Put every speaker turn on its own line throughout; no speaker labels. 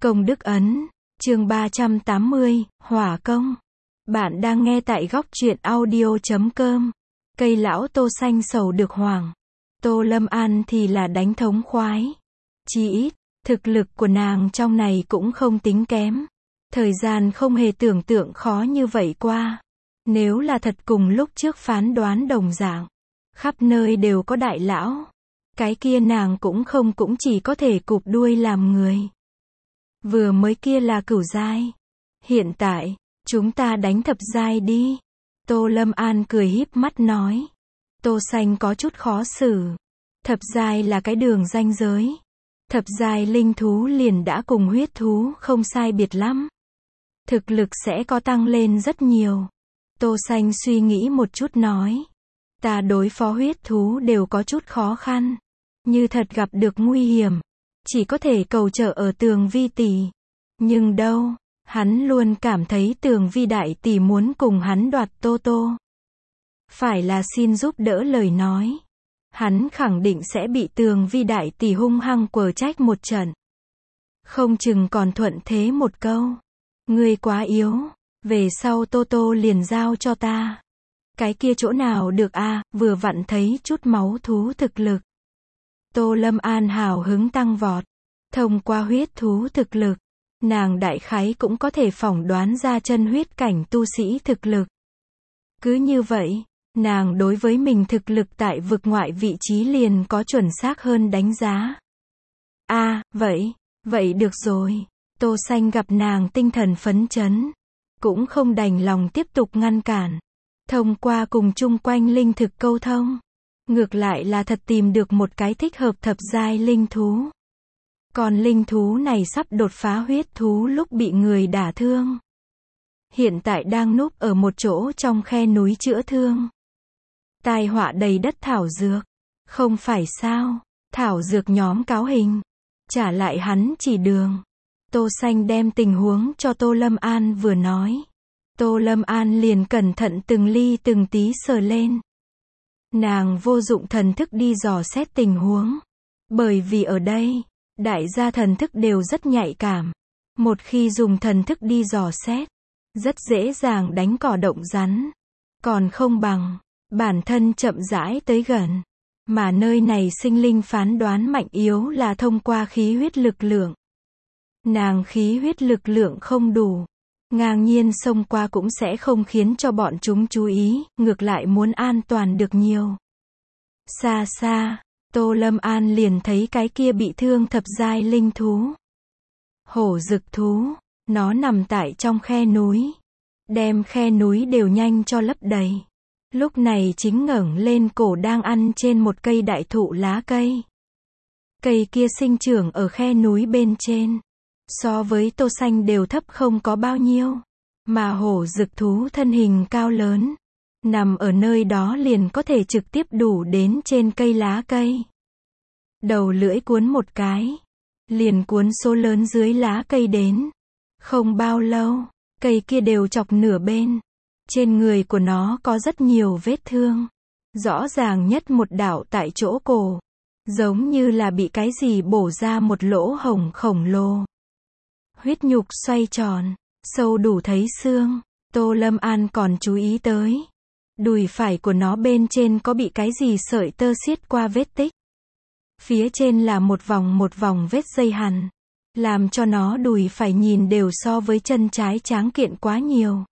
Công đức ấn, chương 380, Hỏa công. Bạn đang nghe tại góc truyện audio.com. Cây lão Tô xanh sầu được hoàng. Tô Lâm An thì là đánh thống khoái. Chỉ ít, thực lực của nàng trong này cũng không tính kém. Thời gian không hề tưởng tượng khó như vậy qua. Nếu là thật cùng lúc trước phán đoán đồng dạng, khắp nơi đều có đại lão. Cái kia nàng cũng chỉ có thể cụp đuôi làm người. Vừa mới kia là cửu giai. Hiện tại, chúng ta đánh thập giai đi. Tô Lâm An cười híp mắt nói. Tô xanh có chút khó xử. Thập giai là cái đường ranh giới. Thập giai linh thú liền đã cùng huyết thú không sai biệt lắm. Thực lực sẽ có tăng lên rất nhiều. Tô xanh suy nghĩ một chút nói. Ta đối phó huyết thú đều có chút khó khăn. Như thật gặp được nguy hiểm, chỉ có thể cầu trợ ở Tường Vi tỷ. Nhưng đâu, hắn luôn cảm thấy Tường Vi đại tỷ muốn cùng hắn đoạt Tô Tô. Phải là xin giúp đỡ lời nói. Hắn khẳng định sẽ bị Tường Vi đại tỷ hung hăng quở trách một trận. Không chừng còn thuận thế một câu. Ngươi quá yếu, về sau Tô Tô liền giao cho ta. Cái kia chỗ nào được a, vừa vặn thấy chút máu thú thực lực. Tô Lâm An hào hứng tăng vọt. Thông qua huyết thú thực lực, nàng đại khái cũng có thể phỏng đoán ra chân huyết cảnh tu sĩ thực lực. Cứ như vậy, nàng đối với mình thực lực tại vực ngoại vị trí liền có chuẩn xác hơn đánh giá. Vậy được rồi. Tô xanh gặp nàng tinh thần phấn chấn, cũng không đành lòng tiếp tục ngăn cản. Thông qua cùng chung quanh linh thực câu thông, ngược lại là thật tìm được một cái thích hợp thập giai linh thú. Còn linh thú này sắp đột phá huyết thú lúc bị người đả thương. Hiện tại đang núp ở một chỗ trong khe núi chữa thương. Tai họa đầy đất thảo dược. Không phải sao, thảo dược nhóm cáo hình. Trả lại hắn chỉ đường. Tô xanh đem tình huống cho Tô Lâm An vừa nói. Tô Lâm An liền cẩn thận từng ly từng tí sờ lên. Nàng vô dụng thần thức đi dò xét tình huống. Bởi vì ở đây, đại gia thần thức đều rất nhạy cảm. Một khi dùng thần thức đi dò xét, rất dễ dàng đánh cỏ động rắn. Còn không bằng, bản thân chậm rãi tới gần. Mà nơi này sinh linh phán đoán mạnh yếu là thông qua khí huyết lực lượng. Nàng khí huyết lực lượng không đủ. Ngang nhiên xông qua cũng sẽ không khiến cho bọn chúng chú ý, ngược lại muốn an toàn được nhiều. Xa xa, Tô Lâm An liền thấy cái kia bị thương thập giai linh thú. Hổ dực thú, nó nằm tại trong khe núi. Đem khe núi đều nhanh cho lấp đầy. Lúc này chính ngẩng lên cổ đang ăn trên một cây đại thụ lá cây. Cây kia sinh trưởng ở khe núi bên trên. So với Tô xanh đều thấp không có bao nhiêu. Mà hổ dực thú thân hình cao lớn. Nằm ở nơi đó liền có thể trực tiếp đủ đến trên cây lá cây. Đầu lưỡi cuốn một cái. Liền cuốn số lớn dưới lá cây đến. Không bao lâu, cây kia đều chọc nửa bên. Trên người của nó có rất nhiều vết thương. Rõ ràng nhất một đạo tại chỗ cổ. Giống như là bị cái gì bổ ra một lỗ hổng khổng lồ. Huyết nhục xoay tròn, sâu đủ thấy xương. Tô Lâm An còn chú ý tới. Đùi phải của nó bên trên có bị cái gì sợi tơ xiết qua vết tích. Phía trên là một vòng vết dây hằn. Làm cho nó đùi phải nhìn đều so với chân trái tráng kiện quá nhiều.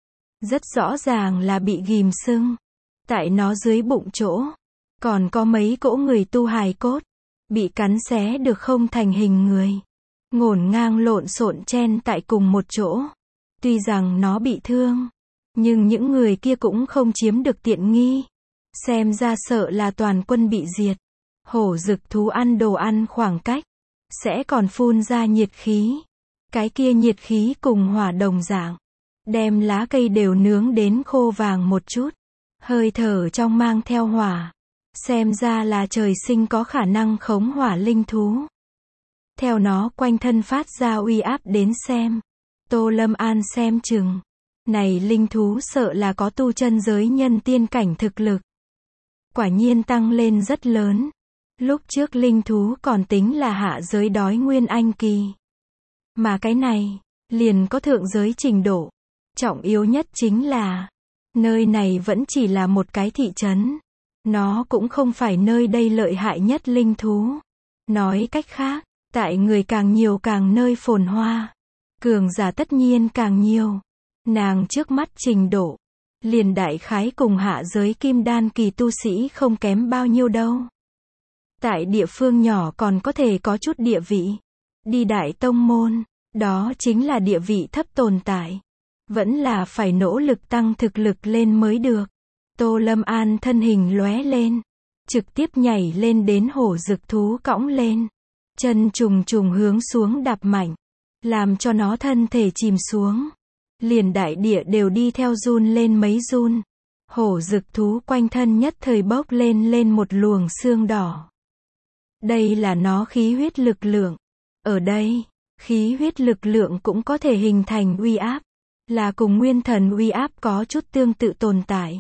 Rất rõ ràng là bị ghìm sưng. Tại nó dưới bụng chỗ, còn có mấy cỗ người tu hài cốt. Bị cắn xé được không thành hình người. Ngổn ngang lộn xộn chen tại cùng một chỗ. Tuy rằng nó bị thương, nhưng những người kia cũng không chiếm được tiện nghi. Xem ra sợ là toàn quân bị diệt. Hổ dực thú ăn đồ ăn khoảng cách, sẽ còn phun ra nhiệt khí. Cái kia nhiệt khí cùng hỏa đồng dạng. Đem lá cây đều nướng đến khô vàng một chút. Hơi thở trong mang theo hỏa. Xem ra là trời sinh có khả năng khống hỏa linh thú. Theo nó quanh thân phát ra uy áp đến xem. Tô Lâm An xem chừng. Này linh thú sợ là có tu chân giới nhân tiên cảnh thực lực. Quả nhiên tăng lên rất lớn. Lúc trước linh thú còn tính là hạ giới đói nguyên anh kỳ. Mà cái này, liền có thượng giới trình độ. Trọng yếu nhất chính là, nơi này vẫn chỉ là một cái thị trấn. Nó cũng không phải nơi đây lợi hại nhất linh thú. Nói cách khác, tại người càng nhiều càng nơi phồn hoa. Cường giả tất nhiên càng nhiều. Nàng trước mắt trình độ, liền đại khái cùng hạ giới kim đan kỳ tu sĩ không kém bao nhiêu đâu. Tại địa phương nhỏ còn có thể có chút địa vị. Đi đại tông môn, đó chính là địa vị thấp tồn tại. Vẫn là phải nỗ lực tăng thực lực lên mới được. Tô Lâm An thân hình lóe lên, trực tiếp nhảy lên đến hổ dực thú cõng lên. Chân trùng trùng hướng xuống đạp mạnh, làm cho nó thân thể chìm xuống. Liền đại địa đều đi theo run lên mấy run. Hổ dực thú quanh thân nhất thời bốc lên một luồng xương đỏ. Đây là nó khí huyết lực lượng. Ở đây, khí huyết lực lượng cũng có thể hình thành uy áp, là cùng nguyên thần uy áp có chút tương tự tồn tại.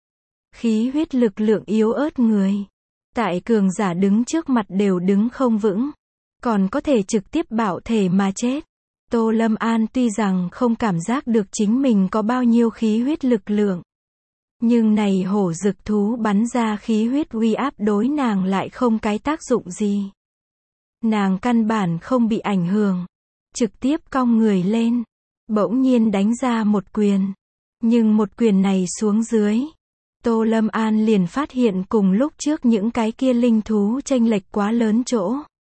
Khí huyết lực lượng yếu ớt người, tại cường giả đứng trước mặt đều đứng không vững, còn có thể trực tiếp bạo thể mà chết. Tô Lâm An tuy rằng không cảm giác được chính mình có bao nhiêu khí huyết lực lượng, nhưng này hổ dực thú bắn ra khí huyết uy áp đối nàng lại không cái tác dụng gì. Nàng căn bản không bị ảnh hưởng, trực tiếp cong người lên, bỗng nhiên đánh ra một quyền. Nhưng một quyền này xuống dưới, Tô Lâm An liền phát hiện cùng lúc trước những cái kia linh thú chênh lệch quá lớn chỗ.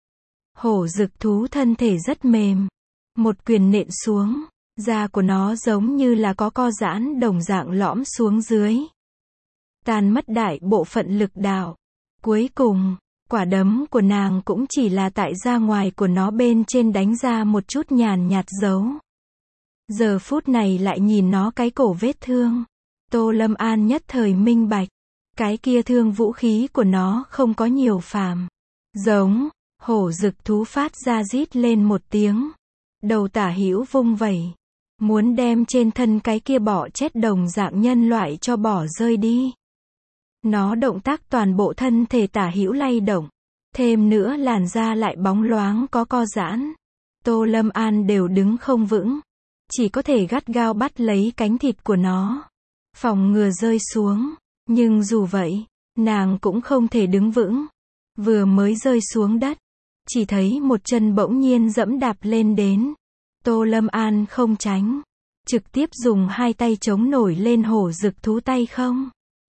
Hổ dực thú thân thể rất mềm, một quyền nện xuống, da của nó giống như là có co giãn đồng dạng lõm xuống dưới. Tan mất đại bộ phận lực đạo. Cuối cùng, quả đấm của nàng cũng chỉ là tại da ngoài của nó bên trên đánh ra một chút nhàn nhạt dấu. Giờ phút này lại nhìn nó cái cổ vết thương. Tô Lâm An nhất thời minh bạch. Cái kia thương vũ khí của nó không có nhiều phàm. Giống, hổ dực thú phát ra rít lên một tiếng. Đầu tả hữu vung vẩy. Muốn đem trên thân cái kia bọ chết đồng dạng nhân loại cho bỏ rơi đi. Nó động tác toàn bộ thân thể tả hữu lay động. Thêm nữa làn da lại bóng loáng có co giãn. Tô Lâm An đều đứng không vững. Chỉ có thể gắt gao bắt lấy cánh thịt của nó. Phòng ngừa rơi xuống. Nhưng dù vậy, nàng cũng không thể đứng vững. Vừa mới rơi xuống đất, chỉ thấy một chân bỗng nhiên dẫm đạp lên đến. Tô Lâm An không tránh. Trực tiếp dùng hai tay chống nổi lên hổ dực thú tay không.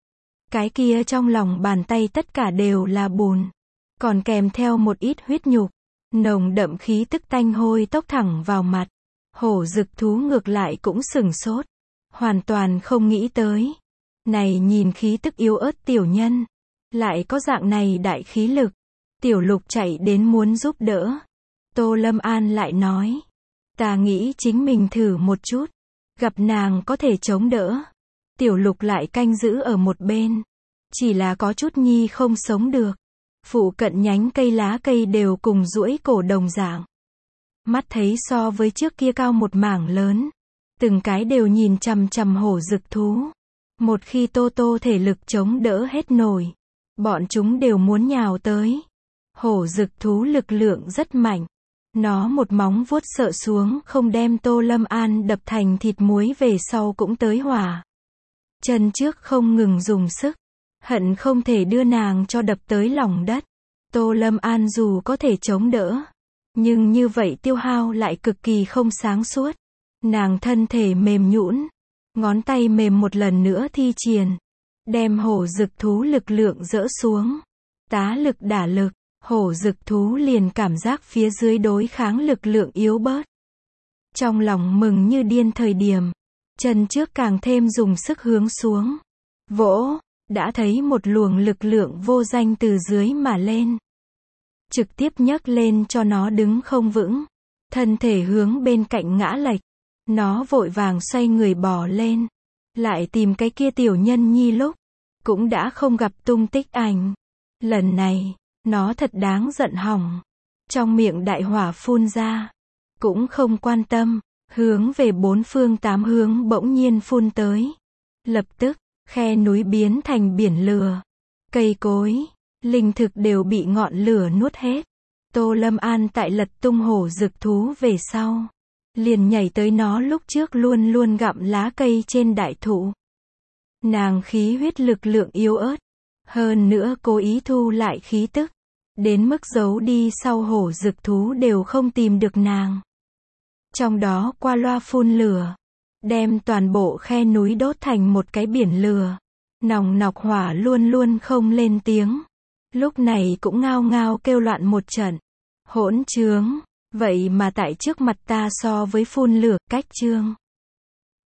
Cái kia trong lòng bàn tay tất cả đều là bùn. Còn kèm theo một ít huyết nhục. Nồng đậm khí tức tanh hôi tốc thẳng vào mặt. Hổ dực thú ngược lại cũng sửng sốt. Hoàn toàn không nghĩ tới. Này nhìn khí tức yếu ớt tiểu nhân. Lại có dạng này đại khí lực. Tiểu lục chạy đến muốn giúp đỡ. Tô Lâm An lại nói. Ta nghĩ chính mình thử một chút. Gặp nàng có thể chống đỡ. Tiểu lục lại canh giữ ở một bên. Chỉ là có chút nhi không sống được. Phụ cận nhánh cây lá cây đều cùng duỗi cổ đồng dạng. Mắt thấy so với trước kia cao một mảng lớn. Từng cái đều nhìn chằm chằm hổ dực thú. Một khi Tô Tô thể lực chống đỡ hết nổi. Bọn chúng đều muốn nhào tới. Hổ dực thú lực lượng rất mạnh. Nó một móng vuốt sợ xuống không đem Tô Lâm An đập thành thịt muối về sau cũng tới hỏa. Chân trước không ngừng dùng sức. Hận không thể đưa nàng cho đập tới lòng đất. Tô Lâm An dù có thể chống đỡ. Nhưng như vậy tiêu hao lại cực kỳ không sáng suốt. Nàng thân thể mềm nhũn. Ngón tay mềm một lần nữa thi triển. Đem hổ dực thú lực lượng dỡ xuống. Tá lực đả lực. Hổ dực thú liền cảm giác phía dưới đối kháng lực lượng yếu bớt. Trong lòng mừng như điên thời điểm. Chân trước càng thêm dùng sức hướng xuống. Vỗ. Đã thấy một luồng lực lượng vô danh từ dưới mà lên. Trực tiếp nhấc lên cho nó đứng không vững. Thân thể hướng bên cạnh ngã lệch. Nó vội vàng xoay người bò lên. Lại tìm cái kia tiểu nhân nhi lúc. Cũng đã không gặp tung tích ảnh. Lần này, nó thật đáng giận hỏng. Trong miệng đại hỏa phun ra. Cũng không quan tâm. Hướng về bốn phương tám hướng bỗng nhiên phun tới. Lập tức, khe núi biến thành biển lửa. Cây cối, linh thực đều bị ngọn lửa nuốt hết. Tô Lâm An tại lật tung hổ rực thú về sau, liền nhảy tới nó lúc trước luôn luôn gặm lá cây trên đại thụ. Nàng khí huyết lực lượng yếu ớt, hơn nữa cố ý thu lại khí tức, đến mức giấu đi sau hổ rực thú đều không tìm được nàng. Trong đó qua loa phun lửa, đem toàn bộ khe núi đốt thành một cái biển lửa. Nòng nọc hỏa luôn luôn không lên tiếng, lúc này cũng ngao ngao kêu loạn một trận. Hỗn trướng, vậy mà tại trước mặt ta so với phun lửa, cách trương.